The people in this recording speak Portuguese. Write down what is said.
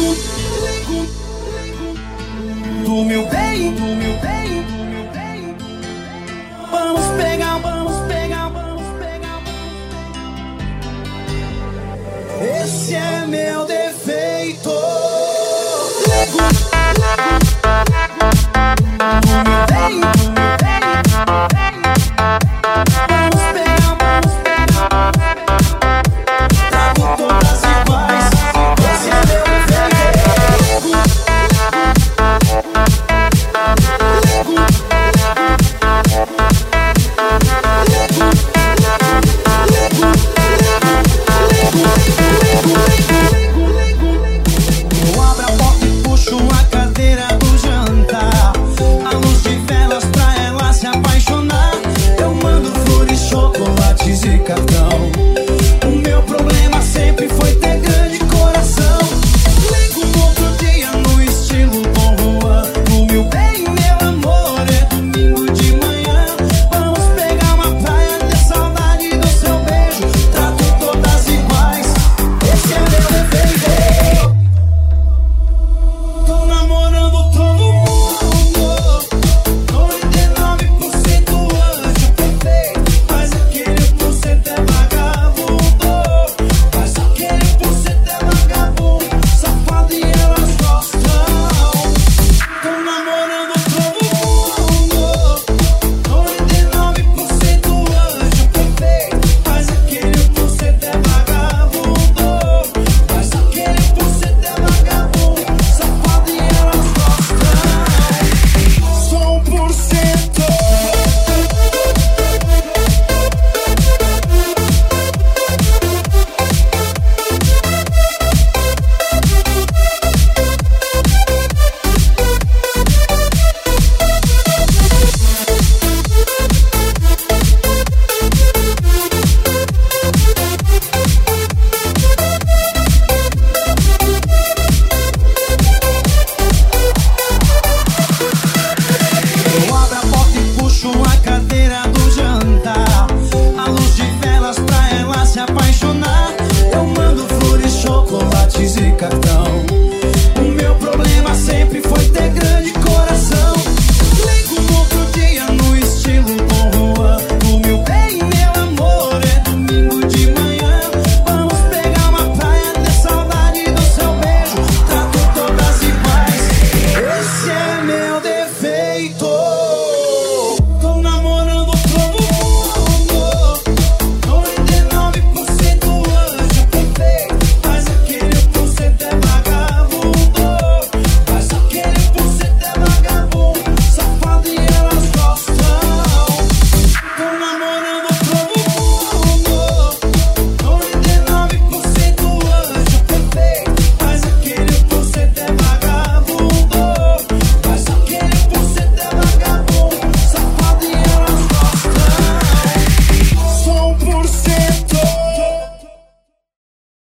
Do meu bem, do meu bem, do meu bem. Vamos pegar, vamos pegar, vamos pegar, vamos pegar. Esse é meu defeito. Do meu bem, do meu bem, vamos pegar, vamos pegar. Trago todas iguais. Esse é meu defeito. Eu abro a porta e puxo a cadeira do jantar. A luz de velas pra ela se apaixonar. Eu mando flores, chocolates e cartão. O meu problema sempre foi ter grande coração. Ligo no outro dia no estilo Dom Juan. No meu bem, meu amor, é domingo de manhã. Vamos pegar uma praia, ter saudade do seu beijo. Trato todas iguais, esse é meu defeito. Tô namorando todo mundo. 99% anjo perfeito. Mas aquele 1% é vagabundo. Mas aquele 1% é vagabundo. Safado e elas gostam. Tô namorando todo mundo. 99% anjo perfeito. Mas aquele 1% é vagabundo. Mas aquele 1% é vagabundo. Safado e elas gostam. Só 1%. Eu abro a porta e puxo a cadeira do jantar. A luz de velas pra ela se apaixonar. Eu mando flores, chocolates e cartão.